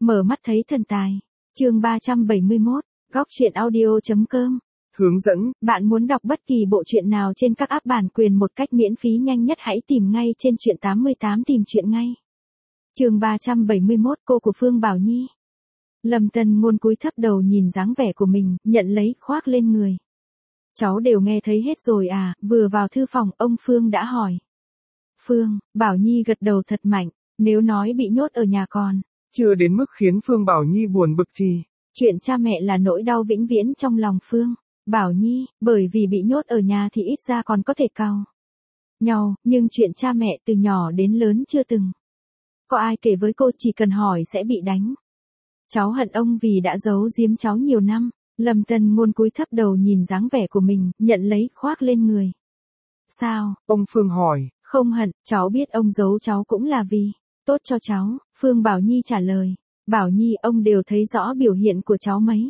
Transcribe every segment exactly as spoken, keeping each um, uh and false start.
Mở mắt thấy thần tài. Chương ba trăm bảy mươi mốt, góc truyện audio chấm com. Hướng dẫn, bạn muốn đọc bất kỳ bộ truyện nào trên các app bản quyền một cách miễn phí nhanh nhất hãy tìm ngay trên truyện tám mươi tám tìm truyện ngay. Chương ba trăm bảy mươi mốt, cô của Phương Bảo Nhi. Lâm Tân Ngôn cúi thấp đầu nhìn dáng vẻ của mình, nhận lấy khoác lên người. Cháu đều nghe thấy hết rồi à, vừa vào thư phòng ông Phương đã hỏi. Phương, Bảo Nhi gật đầu thật mạnh, nếu nói bị nhốt ở nhà còn chưa đến mức khiến Phương Bảo Nhi buồn bực thì chuyện cha mẹ là nỗi đau vĩnh viễn trong lòng Phương Bảo Nhi, bởi vì bị nhốt ở nhà thì ít ra còn có thể càu nhau, nhưng chuyện cha mẹ từ nhỏ đến lớn chưa từng có ai kể với cô, chỉ cần hỏi sẽ bị đánh. Cháu hận ông vì đã giấu giếm cháu nhiều năm. Lâm Tân Ngôn cúi thấp đầu nhìn dáng vẻ của mình, nhận lấy khoác lên người. Sao? Ông Phương hỏi. Không hận, cháu biết ông giấu cháu cũng là vì tốt cho cháu. Phương Bảo Nhi trả lời. Bảo Nhi, ông đều thấy rõ biểu hiện của cháu mấy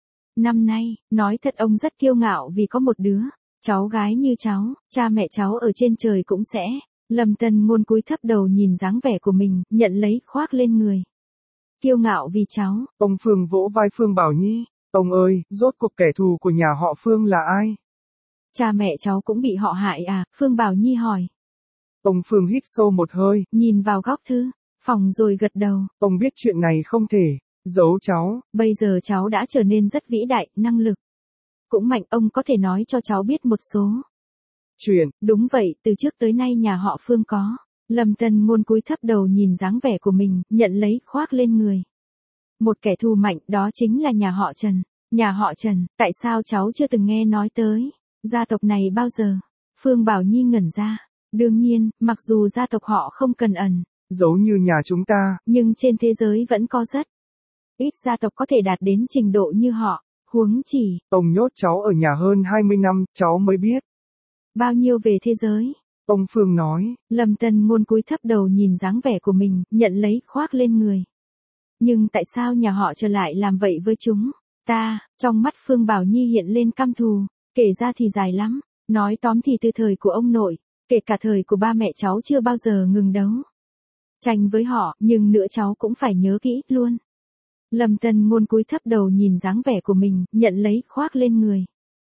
năm nay, nói thật ông rất kiêu ngạo vì có một đứa cháu gái như cháu, cha mẹ cháu ở trên trời cũng sẽ. Lâm Tân Ngôn cúi thấp đầu nhìn dáng vẻ của mình, nhận lấy khoác lên người. Kiêu ngạo vì cháu. Ông Phương vỗ vai Phương Bảo Nhi. Ông ơi, rốt cuộc kẻ thù của nhà họ Phương là ai? Cha mẹ cháu cũng bị họ hại à? Phương Bảo Nhi hỏi. Ông Phương hít sâu một hơi, nhìn vào góc thư phòng rồi gật đầu. Ông biết chuyện này không thể giấu cháu. Bây giờ cháu đã trở nên rất vĩ đại, năng lực cũng mạnh, ông có thể nói cho cháu biết một số chuyện. Đúng vậy, từ trước tới nay nhà họ Phương có. Lâm Tân Ngôn cúi thấp đầu nhìn dáng vẻ của mình, nhận lấy khoác lên người. Một kẻ thù mạnh, đó chính là nhà họ Trần. Nhà họ Trần, tại sao cháu chưa từng nghe nói tới gia tộc này bao giờ? Phương Bảo Nhi ngẩn ra. Đương nhiên, mặc dù gia tộc họ không cần ẩn giấu như nhà chúng ta, nhưng trên thế giới vẫn có rất ít gia tộc có thể đạt đến trình độ như họ. Huống chỉ, ông nhốt cháu ở nhà hơn hai mươi năm, cháu mới biết bao nhiêu về thế giới. Ông Phương nói. Lâm Tân Ngôn cúi thấp đầu nhìn dáng vẻ của mình, nhận lấy khoác lên người. Nhưng tại sao nhà họ trở lại làm vậy với chúng ta? Trong mắt Phương Bảo Nhi hiện lên căm thù. Kể ra thì dài lắm. Nói tóm thì từ thời của ông nội, kể cả thời của ba mẹ cháu chưa bao giờ ngừng đấu tranh với họ, nhưng nữa cháu cũng phải nhớ kỹ luôn. Lâm Tân Ngôn cúi thấp đầu nhìn dáng vẻ của mình, nhận lấy khoác lên người.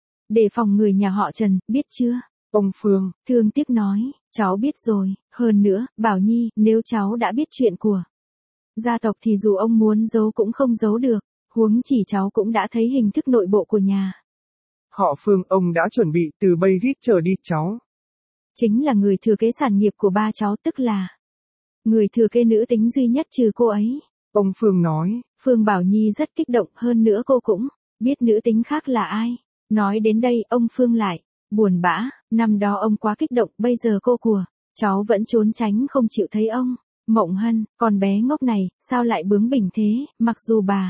Đề phòng người nhà họ Trần, biết chưa? Ông Phương thương tiếc nói, cháu biết rồi. Hơn nữa, Bảo Nhi, nếu cháu đã biết chuyện của gia tộc thì dù ông muốn giấu cũng không giấu được. Huống chỉ cháu cũng đã thấy hình thức nội bộ của nhà họ Phương, ông đã chuẩn bị từ bây gít chờ đi cháu. Chính là người thừa kế sản nghiệp của ba cháu, tức là người thừa kế nữ tính duy nhất trừ cô ấy. Ông Phương nói. Phương Bảo Nhi rất kích động, hơn nữa cô cũng biết nữ tính khác là ai. Nói đến đây, ông Phương lại buồn bã, năm đó ông quá kích động, bây giờ cô của cháu vẫn trốn tránh không chịu thấy ông. Mộng Hân, con bé ngốc này, sao lại bướng bỉnh thế? Mặc dù bà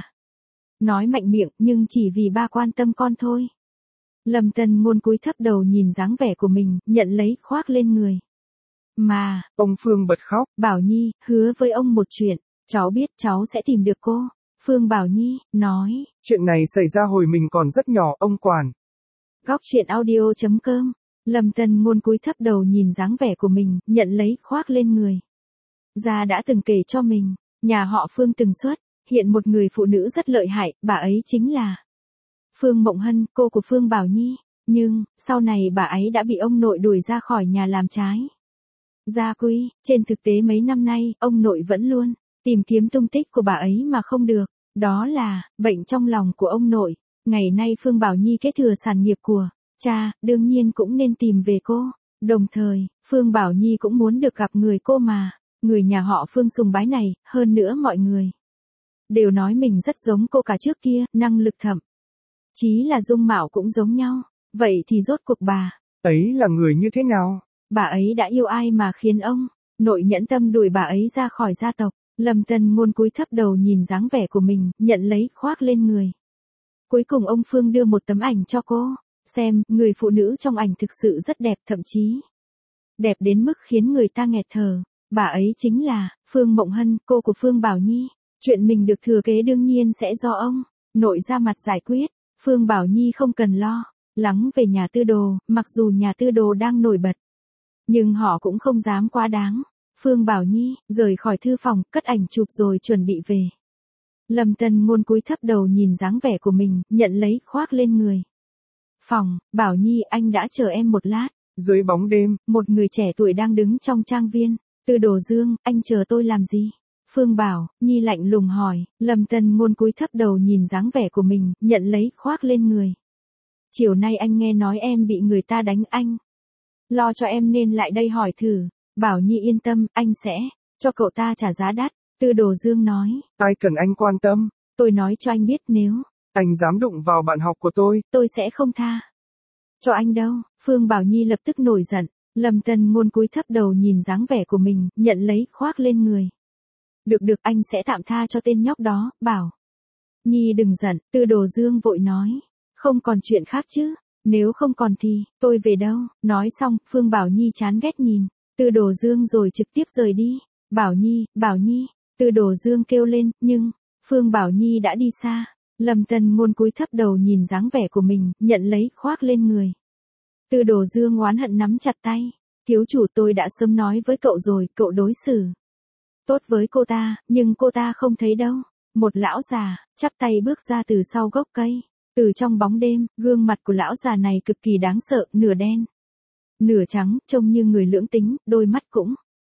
nói mạnh miệng, nhưng chỉ vì ba quan tâm con thôi. Lâm Tân Ngôn cúi thấp đầu nhìn dáng vẻ của mình, nhận lấy khoác lên người. Mà, ông Phương bật khóc. Bảo Nhi, hứa với ông một chuyện, cháu biết cháu sẽ tìm được cô. Phương Bảo Nhi nói. Chuyện này xảy ra hồi mình còn rất nhỏ, ông quản. Góc truyện audio chấm com. Lâm Tân Ngôn cúi thấp đầu nhìn dáng vẻ của mình, nhận lấy khoác lên người. Gia đã từng kể cho mình, nhà họ Phương từng xuất hiện một người phụ nữ rất lợi hại, bà ấy chính là Phương Mộng Hân, cô của Phương Bảo Nhi. Nhưng, sau này bà ấy đã bị ông nội đuổi ra khỏi nhà làm trái gia quy. Trên thực tế mấy năm nay, ông nội vẫn luôn tìm kiếm tung tích của bà ấy mà không được. Đó là bệnh trong lòng của ông nội. Ngày nay Phương Bảo Nhi kế thừa sản nghiệp của cha, đương nhiên cũng nên tìm về cô. Đồng thời, Phương Bảo Nhi cũng muốn được gặp người cô mà người nhà họ Phương sùng bái này. Hơn nữa mọi người đều nói mình rất giống cô cả trước kia, năng lực thậm chí là dung mạo cũng giống nhau. Vậy thì rốt cuộc bà ấy là người như thế nào? Bà ấy đã yêu ai mà khiến ông nội nhẫn tâm đuổi bà ấy ra khỏi gia tộc? Lâm Tân Ngôn cúi thấp đầu nhìn dáng vẻ của mình, nhận lấy khoác lên người. Cuối cùng ông Phương đưa một tấm ảnh cho cô xem, người phụ nữ trong ảnh thực sự rất đẹp, thậm chí đẹp đến mức khiến người ta nghẹt thở. Bà ấy chính là Phương Mộng Hân, cô của Phương Bảo Nhi. Chuyện mình được thừa kế đương nhiên sẽ do ông nội ra mặt giải quyết. Phương Bảo Nhi không cần lo lắng về nhà tư đồ, mặc dù nhà tư đồ đang nổi bật, nhưng họ cũng không dám quá đáng. Phương Bảo Nhi rời khỏi thư phòng, cất ảnh chụp rồi chuẩn bị về Lâm Tân Ngôn cúi thấp đầu nhìn dáng vẻ của mình, nhận lấy khoác lên người. Phòng, Bảo Nhi anh đã chờ em một lát. Dưới bóng đêm, một người trẻ tuổi đang đứng trong trang viên. Từ Đồ Dương, anh chờ tôi làm gì? Phương Bảo, Nhi lạnh lùng hỏi. Lâm Tân Ngôn cúi thấp đầu nhìn dáng vẻ của mình, nhận lấy khoác lên người. Chiều nay anh nghe nói em bị người ta đánh anh. Lo cho em nên lại đây hỏi thử. Bảo Nhi yên tâm, anh sẽ cho cậu ta trả giá đắt. Từ Đồ Dương nói. ai cần anh quan tâm. Tôi nói cho anh biết nếu anh dám đụng vào bạn học của tôi, tôi sẽ không tha cho anh đâu. Phương Bảo Nhi lập tức nổi giận. Lâm Tân Ngôn cúi thấp đầu nhìn dáng vẻ của mình, nhận lấy khoác lên người. Được được, anh sẽ tạm tha cho tên nhóc đó. Bảo Nhi đừng giận. Từ Đồ Dương vội nói. Không còn chuyện khác chứ? Nếu không còn thì, tôi về đâu? Nói xong, Phương Bảo Nhi chán ghét nhìn Từ Đồ Dương rồi trực tiếp rời đi. Bảo Nhi, Bảo Nhi. Từ Đồ Dương kêu lên, nhưng Phương Bảo Nhi đã đi xa. Lâm Tân Ngôn cúi thấp đầu nhìn dáng vẻ của mình, nhận lấy khoác lên người. Từ Đồ Dương oán hận nắm chặt tay. Thiếu chủ, tôi đã sớm nói với cậu rồi, cậu đối xử tốt với cô ta, nhưng cô ta không thấy đâu. Một lão già, chắp tay bước ra từ sau gốc cây. Từ trong bóng đêm, gương mặt của lão già này cực kỳ đáng sợ, nửa đen, nửa trắng, trông như người lưỡng tính, đôi mắt cũng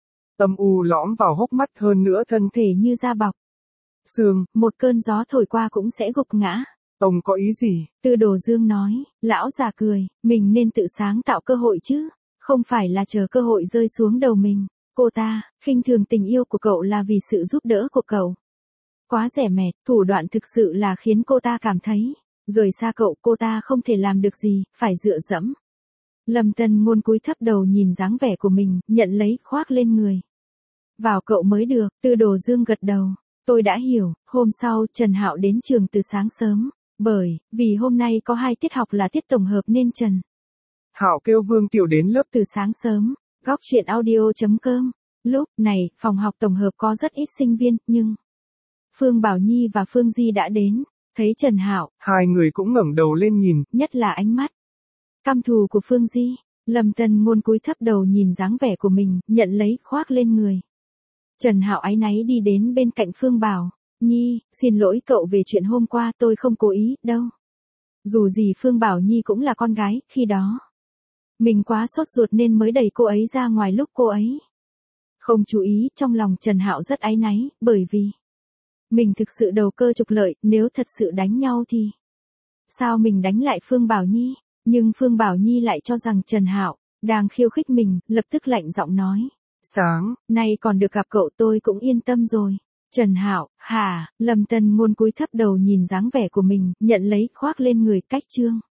âm u lõm vào hốc mắt, hơn nữa thân thể như da bọc xương, một cơn gió thổi qua cũng sẽ gục ngã. Ông có ý gì? Từ Đồ Dương nói. Lão già cười, mình nên tự sáng tạo cơ hội chứ, không phải là chờ cơ hội rơi xuống đầu mình. Cô ta khinh thường tình yêu của cậu là vì sự giúp đỡ của cậu. Quá rẻ mạt, thủ đoạn thực sự là khiến cô ta cảm thấy rời xa cậu, cô ta không thể làm được gì, phải dựa dẫm. Lâm Tân Ngôn cúi thấp đầu nhìn dáng vẻ của mình, nhận lấy khoác lên người. Vào cậu mới được. Từ Đồ Dương gật đầu. Tôi đã hiểu. Hôm sau, Trần Hạo đến trường từ sáng sớm. Bởi vì hôm nay có hai tiết học là tiết tổng hợp nên Trần Hạo kêu Vương Tiểu đến lớp từ sáng sớm. Góc truyện audio chấm com. Lúc này, phòng học tổng hợp có rất ít sinh viên, nhưng Phương Bảo Nhi và Phương Di đã đến. Thấy Trần Hạo, hai người cũng ngẩng đầu lên nhìn, nhất là ánh mắt căm thù của Phương Di. Lâm Tân Ngôn cúi thấp đầu nhìn dáng vẻ của mình, nhận lấy khoác lên người. Trần Hạo áy náy đi đến bên cạnh Phương Bảo Nhi, xin lỗi cậu về chuyện hôm qua, tôi không cố ý đâu. Dù gì Phương Bảo Nhi cũng là con gái, khi đó mình quá sốt ruột nên mới đẩy cô ấy ra ngoài lúc cô ấy không chú ý. Trong lòng Trần Hạo rất áy náy, bởi vì mình thực sự đầu cơ trục lợi, nếu thật sự đánh nhau thì sao mình đánh lại Phương Bảo Nhi? Nhưng Phương Bảo Nhi lại cho rằng Trần Hạo đang khiêu khích mình, lập tức lạnh giọng nói. Sáng nay còn được gặp cậu tôi cũng yên tâm rồi. Trần Hạo, hả? Lâm Tân Ngôn cúi thấp đầu nhìn dáng vẻ của mình, nhận lấy khoác lên người. Cách chương